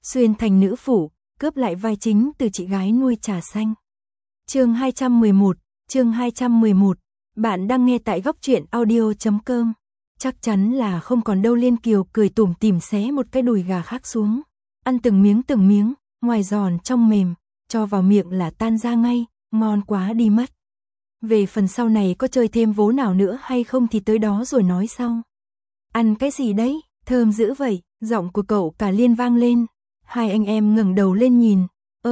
xuyên thành nữ phủ, cướp lại vai chính từ chị gái nuôi trà xanh. Chương 211, chương 211. Bạn đang nghe tại góc truyện audio.com. Chắc chắn là không còn đâu. Liên Kiều cười tủm tỉm xé một cái đùi gà khác xuống, ăn từng miếng, ngoài giòn trong mềm, cho vào miệng là tan ra ngay, ngon quá đi mất. Về phần sau này có chơi thêm vố nào nữa hay không thì tới đó rồi nói sau. Ăn cái gì đấy, thơm dữ vậy, giọng của cậu cả Liên vang lên. Hai anh em ngẩng đầu lên nhìn.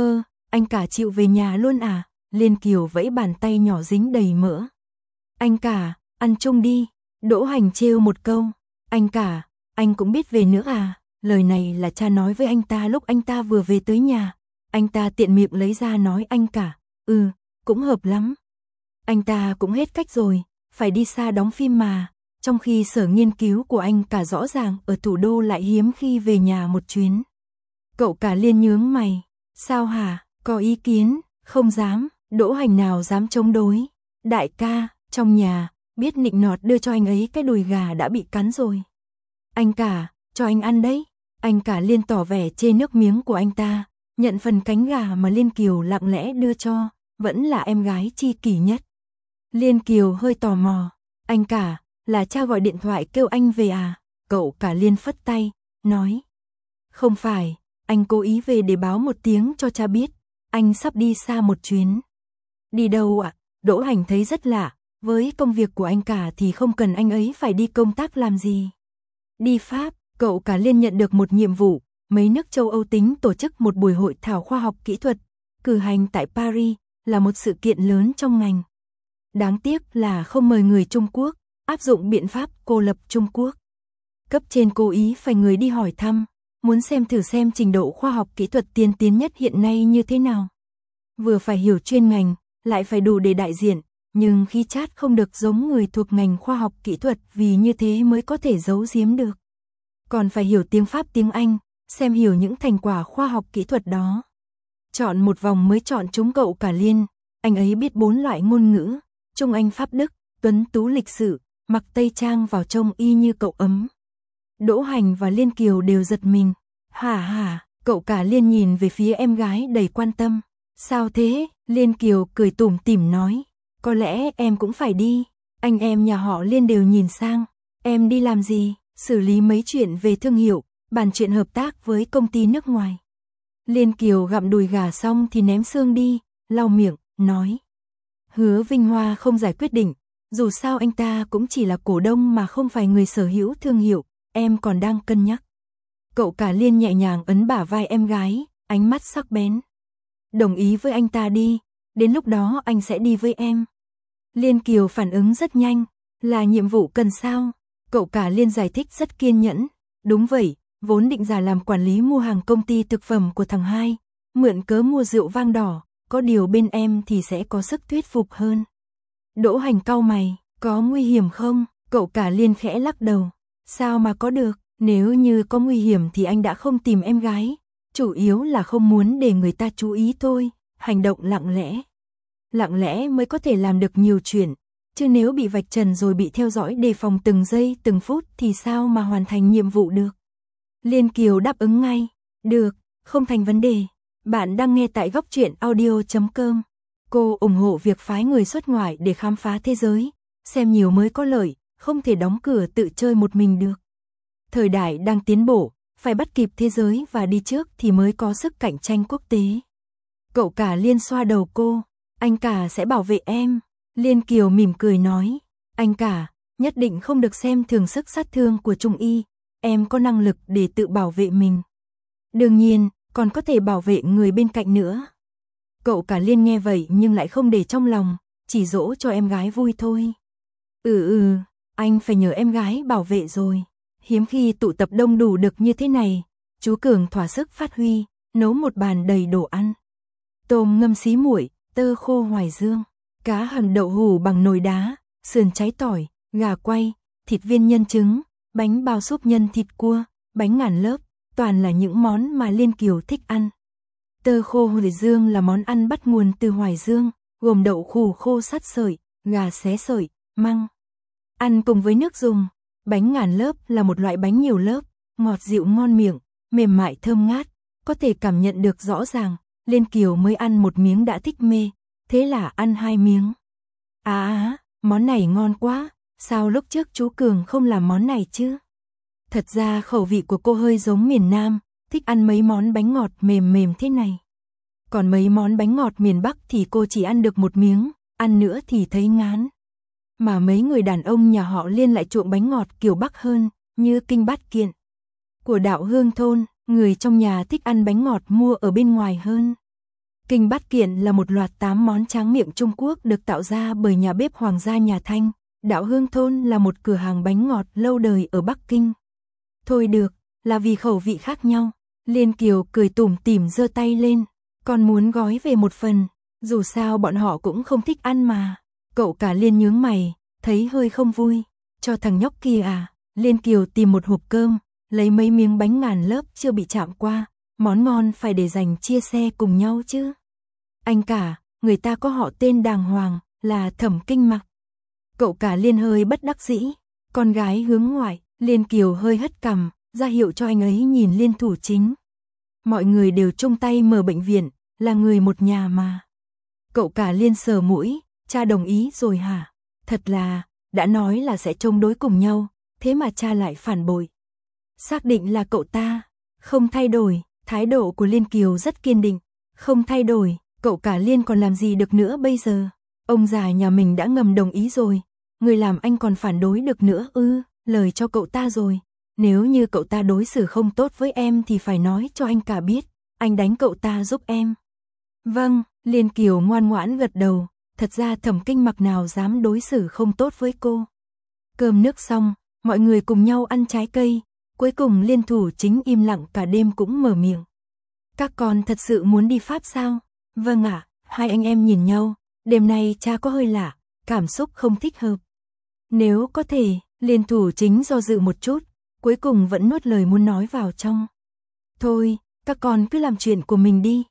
Anh cả chịu về nhà luôn à? Liên Kiều vẫy bàn tay nhỏ dính đầy mỡ. Anh cả, ăn chung đi. Đỗ Hành trêu một câu. Anh cả, anh cũng biết về nữa à? Lời này là cha nói với anh ta lúc anh ta vừa về tới nhà. Anh ta tiện miệng lấy ra nói anh cả. Cũng hợp lắm. Anh ta cũng hết cách rồi, phải đi xa đóng phim mà. Trong khi sở nghiên cứu của anh cả rõ ràng ở thủ đô lại hiếm khi về nhà một chuyến. Cậu cả Liên nhướng mày. Sao hả, có ý kiến? Không dám. Đỗ Hành nào dám chống đối. Đại ca, trong nhà, biết nịnh nọt đưa cho anh ấy cái đùi gà đã bị cắn rồi. Anh cả, cho anh ăn đấy. Anh cả Liên tỏ vẻ chê nước miếng của anh ta, nhận phần cánh gà mà Liên Kiều lặng lẽ đưa cho, vẫn là em gái chi kỷ nhất. Liên Kiều hơi tò mò. Anh cả, là cha gọi điện thoại kêu anh về à? Cậu cả Liên phất tay, nói. Không phải, anh cố ý về để báo một tiếng cho cha biết, anh sắp đi xa một chuyến. Đi đâu ạ? Đỗ Hành thấy rất lạ, với công việc của anh cả thì không cần anh ấy phải đi công tác làm gì. Đi Pháp, cậu cả Liên nhận được một nhiệm vụ, mấy nước châu Âu tính tổ chức một buổi hội thảo khoa học kỹ thuật, cử hành tại Paris, là một sự kiện lớn trong ngành. Đáng tiếc là không mời người Trung Quốc, áp dụng biện pháp cô lập Trung Quốc. Cấp trên cố ý phải người đi hỏi thăm, muốn xem thử xem trình độ khoa học kỹ thuật tiên tiến nhất hiện nay như thế nào. Vừa phải hiểu chuyên ngành, lại phải đủ để đại diện, nhưng khi chat không được giống người thuộc ngành khoa học kỹ thuật vì như thế mới có thể giấu giếm được. Còn phải hiểu tiếng Pháp tiếng Anh, xem hiểu những thành quả khoa học kỹ thuật đó. Chọn một vòng mới chọn trúng cậu cả Liên, anh ấy biết 4 loại ngôn ngữ, Trung Anh Pháp Đức, tuấn tú lịch sự, mặc tây trang vào trông y như cậu ấm. Đỗ Hành và Liên Kiều đều giật mình. Hả, cậu cả Liên nhìn về phía em gái đầy quan tâm. Sao thế? Liên Kiều cười tủm tỉm nói. Có lẽ em cũng phải đi. Anh em nhà họ Liên đều nhìn sang. Em đi làm gì? Xử lý mấy chuyện về thương hiệu, bàn chuyện hợp tác với công ty nước ngoài. Liên Kiều gặm đùi gà xong thì ném xương đi, lau miệng, nói. Hứa Vinh Hoa không giải quyết định, dù sao anh ta cũng chỉ là cổ đông mà không phải người sở hữu thương hiệu, em còn đang cân nhắc. Cậu cả Liên nhẹ nhàng ấn bả vai em gái, ánh mắt sắc bén. Đồng ý với anh ta đi, đến lúc đó anh sẽ đi với em. Liên Kiều phản ứng rất nhanh, là nhiệm vụ cần sao? Cậu cả Liên giải thích rất kiên nhẫn. Đúng vậy, vốn định giả làm quản lý mua hàng công ty thực phẩm của thằng hai, mượn cớ mua rượu vang đỏ, có điều bên em thì sẽ có sức thuyết phục hơn. Đỗ Hành cau mày, có nguy hiểm không? Cậu cả Liên khẽ lắc đầu. Sao mà có được, nếu như có nguy hiểm thì anh đã không tìm em gái. Chủ yếu là không muốn để người ta chú ý thôi, hành động lặng lẽ. Lặng lẽ mới có thể làm được nhiều chuyện, chứ nếu bị vạch trần rồi bị theo dõi đề phòng từng giây từng phút thì sao mà hoàn thành nhiệm vụ được. Liên Kiều đáp ứng ngay. Được, không thành vấn đề. Bạn đang nghe tại góc truyện audio.com. Cô ủng hộ việc phái người xuất ngoại để khám phá thế giới, xem nhiều mới có lợi, không thể đóng cửa tự chơi một mình được. Thời đại đang tiến bộ, phải bắt kịp thế giới và đi trước thì mới có sức cạnh tranh quốc tế. Cậu cả Liên xoa đầu cô, anh cả sẽ bảo vệ em. Liên Kiều mỉm cười nói, anh cả, nhất định không được xem thường sức sát thương của Trung Y, em có năng lực để tự bảo vệ mình. Đương nhiên, còn có thể bảo vệ người bên cạnh nữa. Cậu cả Liên nghe vậy nhưng lại không để trong lòng, chỉ dỗ cho em gái vui thôi. Anh phải nhờ em gái bảo vệ rồi. Hiếm khi tụ tập đông đủ được như thế này, chú Cường thỏa sức phát huy, nấu một bàn đầy đồ ăn. Tôm ngâm xí muội, tơ khô hoài dương, cá hầm đậu hủ bằng nồi đá, sườn cháy tỏi, gà quay, thịt viên nhân trứng, bánh bao súp nhân thịt cua, bánh ngàn lớp, toàn là những món mà Liên Kiều thích ăn. Tơ khô hoài dương là món ăn bắt nguồn từ Hoài Dương, gồm đậu hủ khô sắt sợi, gà xé sợi, măng. Ăn cùng với nước dùng. Bánh ngàn lớp là một loại bánh nhiều lớp, ngọt dịu ngon miệng, mềm mại thơm ngát, có thể cảm nhận được rõ ràng, Liên Kiều mới ăn một miếng đã thích mê, thế là ăn 2 miếng. Món này ngon quá, sao lúc trước chú Cường không làm món này chứ? Thật ra khẩu vị của cô hơi giống miền Nam, thích ăn mấy món bánh ngọt mềm mềm thế này. Còn mấy món bánh ngọt miền Bắc thì cô chỉ ăn được một miếng, ăn nữa thì thấy ngán. Mà mấy người đàn ông nhà họ Liên lại chuộng bánh ngọt kiểu Bắc hơn, như kinh bát kiện của Đạo Hương thôn, người trong nhà thích ăn bánh ngọt mua ở bên ngoài hơn. Kinh bát kiện là một loạt 8 món tráng miệng Trung Quốc được tạo ra bởi nhà bếp hoàng gia nhà Thanh. Đạo Hương thôn là một cửa hàng bánh ngọt lâu đời ở Bắc Kinh. Thôi được, là vì khẩu vị khác nhau. Liên Kiều cười tủm tỉm giơ tay lên, còn muốn gói về một phần, dù sao bọn họ cũng không thích ăn mà. Cậu cả Liên nhướng mày, thấy hơi không vui, cho thằng nhóc kia à? Liên Kiều tìm một hộp cơm, lấy mấy miếng bánh ngàn lớp chưa bị chạm qua, món ngon phải để dành chia sẻ cùng nhau chứ. Anh cả, người ta có họ tên đàng hoàng, là Thẩm Kinh Mặc. Cậu cả Liên hơi bất đắc dĩ, con gái hướng ngoại, Liên Kiều hơi hất cằm, ra hiệu cho anh ấy nhìn Liên Thủ Chính. Mọi người đều chung tay mở bệnh viện, là người một nhà mà. Cậu cả Liên sờ mũi, cha đồng ý rồi hả? Thật là, đã nói là sẽ chống đối cùng nhau, thế mà cha lại phản bội. Xác định là cậu ta, không thay đổi, thái độ của Liên Kiều rất kiên định, không thay đổi, cậu cả Liên còn làm gì được nữa bây giờ? Ông già nhà mình đã ngầm đồng ý rồi, người làm anh còn phản đối được nữa ư? Lời cho cậu ta rồi, nếu như cậu ta đối xử không tốt với em thì phải nói cho anh cả biết, anh đánh cậu ta giúp em. Vâng, Liên Kiều ngoan ngoãn gật đầu, thật ra Thẩm Kinh Mặc nào dám đối xử không tốt với cô. Cơm nước xong, mọi người cùng nhau ăn trái cây, cuối cùng Liên Thủ Chính im lặng cả đêm cũng mở miệng. Các con thật sự muốn đi Pháp sao? Vâng ạ, hai anh em nhìn nhau, đêm nay cha có hơi lạ, cảm xúc không thích hợp. Nếu có thể, Liên Thủ Chính do dự một chút, cuối cùng vẫn nuốt lời muốn nói vào trong. Thôi, các con cứ làm chuyện của mình đi,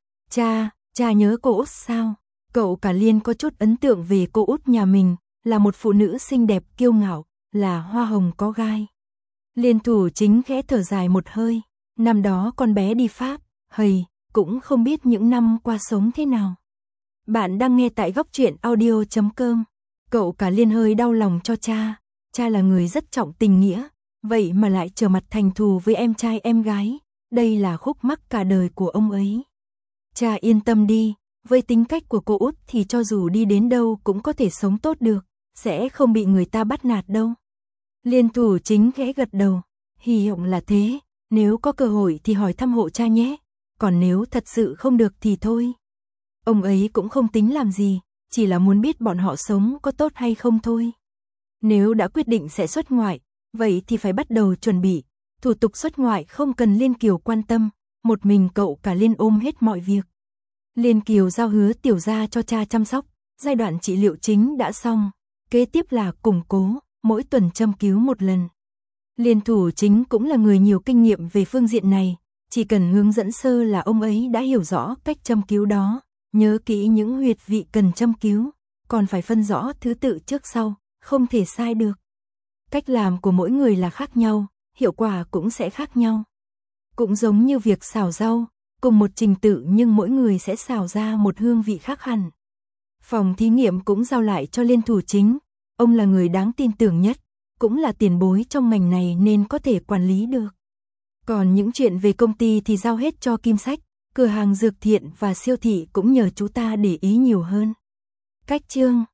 cha nhớ cô Út sao? Cậu cả Liên có chút ấn tượng về cô Út nhà mình, là một phụ nữ xinh đẹp kiêu ngạo, là hoa hồng có gai. Liên Thủ Chính khẽ thở dài một hơi, năm đó con bé đi Pháp, cũng không biết những năm qua sống thế nào. Bạn đang nghe tại góc truyện audio.com. Cậu cả Liên hơi đau lòng cho cha là người rất trọng tình nghĩa, vậy mà lại trở mặt thành thù với em trai em gái, đây là khúc mắc cả đời của ông ấy. Cha yên tâm đi, với tính cách của cô Út thì cho dù đi đến đâu cũng có thể sống tốt được, sẽ không bị người ta bắt nạt đâu. Liên Thủ Chính khẽ gật đầu, hy vọng là thế, nếu có cơ hội thì hỏi thăm hộ cha nhé, còn nếu thật sự không được thì thôi. Ông ấy cũng không tính làm gì, chỉ là muốn biết bọn họ sống có tốt hay không thôi. Nếu đã quyết định sẽ xuất ngoại, vậy thì phải bắt đầu chuẩn bị, thủ tục xuất ngoại không cần Liên Kiều quan tâm, một mình cậu cả Liên ôm hết mọi việc. Liên Kiều giao Hứa Tiểu Gia cho cha chăm sóc, giai đoạn trị liệu chính đã xong, kế tiếp là củng cố, mỗi tuần châm cứu một lần. Liên Thủ Chính cũng là người nhiều kinh nghiệm về phương diện này, chỉ cần hướng dẫn sơ là ông ấy đã hiểu rõ cách châm cứu đó, nhớ kỹ những huyệt vị cần châm cứu, còn phải phân rõ thứ tự trước sau, không thể sai được. Cách làm của mỗi người là khác nhau, hiệu quả cũng sẽ khác nhau. Cũng giống như việc xào rau, cùng một trình tự nhưng mỗi người sẽ xào ra một hương vị khác hẳn. Phòng thí nghiệm cũng giao lại cho Liên Thủ Chính, ông là người đáng tin tưởng nhất, cũng là tiền bối trong ngành này nên có thể quản lý được. Còn những chuyện về công ty thì giao hết cho Kim Sách, cửa hàng dược thiện và siêu thị cũng nhờ chú ta để ý nhiều hơn. Cách chương